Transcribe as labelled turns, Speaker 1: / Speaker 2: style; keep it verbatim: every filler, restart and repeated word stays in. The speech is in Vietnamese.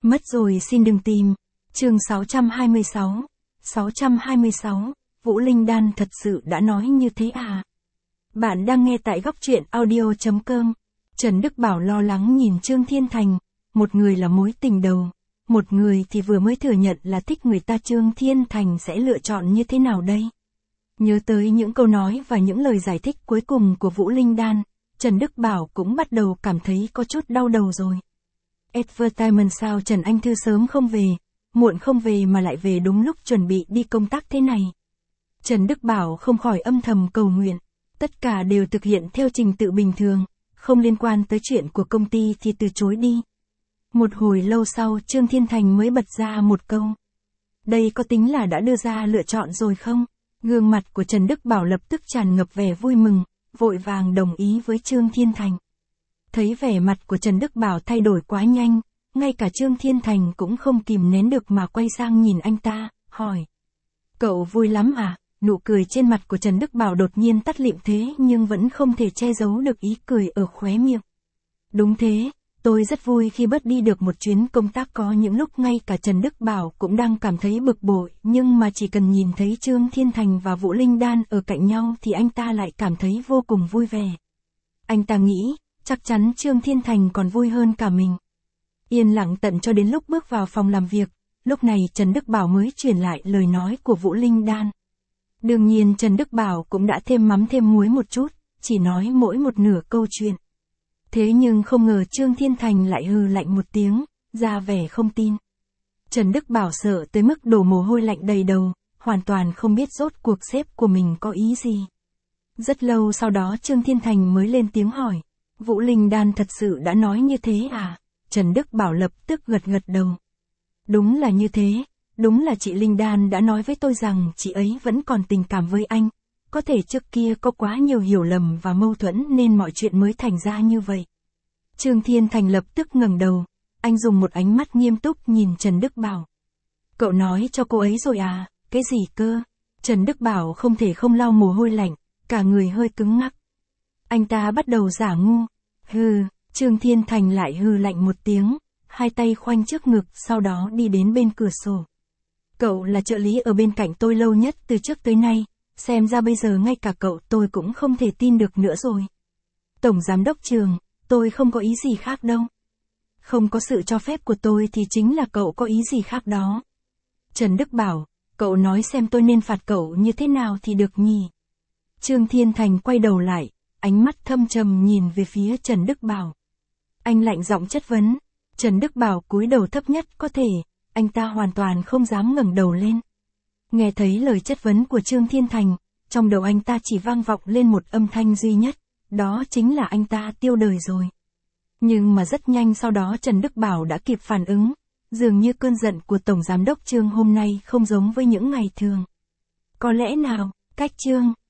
Speaker 1: Mất rồi xin đừng tìm. Chương sáu trăm hai mươi sáu. sáu trăm hai mươi sáu. Vũ Linh Đan thật sự đã nói như thế à? Bạn đang nghe tại góc truyện audio chấm com. Trần Đức Bảo lo lắng nhìn Trương Thiên Thành, một người là mối tình đầu, một người thì vừa mới thừa nhận là thích người ta. Trương Thiên Thành sẽ lựa chọn như thế nào đây? Nhớ tới những câu nói và những lời giải thích cuối cùng của Vũ Linh Đan, Trần Đức Bảo cũng bắt đầu cảm thấy có chút đau đầu rồi. Advertisement sao Trần Anh Thư sớm không về, muộn không về mà lại về đúng lúc chuẩn bị đi công tác thế này. Trần Đức Bảo không khỏi âm thầm cầu nguyện, tất cả đều thực hiện theo trình tự bình thường, không liên quan tới chuyện của công ty thì từ chối đi. Một hồi lâu sau Trương Thiên Thành mới bật ra một câu. Đây có tính là đã đưa ra lựa chọn rồi không? Gương mặt của Trần Đức Bảo lập tức tràn ngập vẻ vui mừng, vội vàng đồng ý với Trương Thiên Thành. Thấy vẻ mặt của Trần Đức Bảo thay đổi quá nhanh, ngay cả Trương Thiên Thành cũng không kìm nén được mà quay sang nhìn anh ta, hỏi. Cậu vui lắm à? Nụ cười trên mặt của Trần Đức Bảo đột nhiên tắt lịm thế nhưng vẫn không thể che giấu được ý cười ở khóe miệng. Đúng thế, tôi rất vui khi bớt đi được một chuyến công tác. Có những lúc ngay cả Trần Đức Bảo cũng đang cảm thấy bực bội, nhưng mà chỉ cần nhìn thấy Trương Thiên Thành và Vũ Linh Đan ở cạnh nhau thì anh ta lại cảm thấy vô cùng vui vẻ. Anh ta nghĩ, chắc chắn Trương Thiên Thành còn vui hơn cả mình. Yên lặng tận cho đến lúc bước vào phòng làm việc, lúc này Trần Đức Bảo mới truyền lại lời nói của Vũ Linh Đan. Đương nhiên Trần Đức Bảo cũng đã thêm mắm thêm muối một chút, chỉ nói mỗi một nửa câu chuyện. Thế nhưng không ngờ Trương Thiên Thành lại hừ lạnh một tiếng, ra vẻ không tin. Trần Đức Bảo sợ tới mức đổ mồ hôi lạnh đầy đầu, hoàn toàn không biết rốt cuộc sếp của mình có ý gì. Rất lâu sau đó Trương Thiên Thành mới lên tiếng hỏi. Vũ Linh Đan thật sự đã nói như thế à? Trần Đức Bảo lập tức gật gật đầu. Đúng là như thế, đúng là chị Linh Đan đã nói với tôi rằng chị ấy vẫn còn tình cảm với anh. Có thể trước kia có quá nhiều hiểu lầm và mâu thuẫn nên mọi chuyện mới thành ra như vậy. Trương Thiên Thành lập tức ngẩng đầu, anh dùng một ánh mắt nghiêm túc nhìn Trần Đức Bảo. Cậu nói cho cô ấy rồi à? Cái gì cơ? Trần Đức Bảo không thể không lau mồ hôi lạnh, cả người hơi cứng ngắc. Anh ta bắt đầu giả ngu. Hừ, Trương Thiên Thành lại hừ lạnh một tiếng, hai tay khoanh trước ngực sau đó đi đến bên cửa sổ. Cậu là trợ lý ở bên cạnh tôi lâu nhất từ trước tới nay, xem ra bây giờ ngay cả cậu tôi cũng không thể tin được nữa rồi. Tổng giám đốc Trường, tôi không có ý gì khác đâu. Không có sự cho phép của tôi thì chính là cậu có ý gì khác đó. Trần Đức Bảo, cậu nói xem tôi nên phạt cậu như thế nào thì được nhỉ? Trương Thiên Thành quay đầu lại, ánh mắt thâm trầm nhìn về phía Trần Đức Bảo. Anh lạnh giọng chất vấn. Trần Đức Bảo cúi đầu thấp nhất có thể, anh ta hoàn toàn không dám ngẩng đầu lên. Nghe thấy lời chất vấn của Trương Thiên Thành, trong đầu anh ta chỉ vang vọng lên một âm thanh duy nhất, đó chính là anh ta tiêu đời rồi. Nhưng mà rất nhanh sau đó Trần Đức Bảo đã kịp phản ứng, dường như cơn giận của Tổng Giám đốc Trương hôm nay không giống với những ngày thường. Có lẽ nào, cách Trương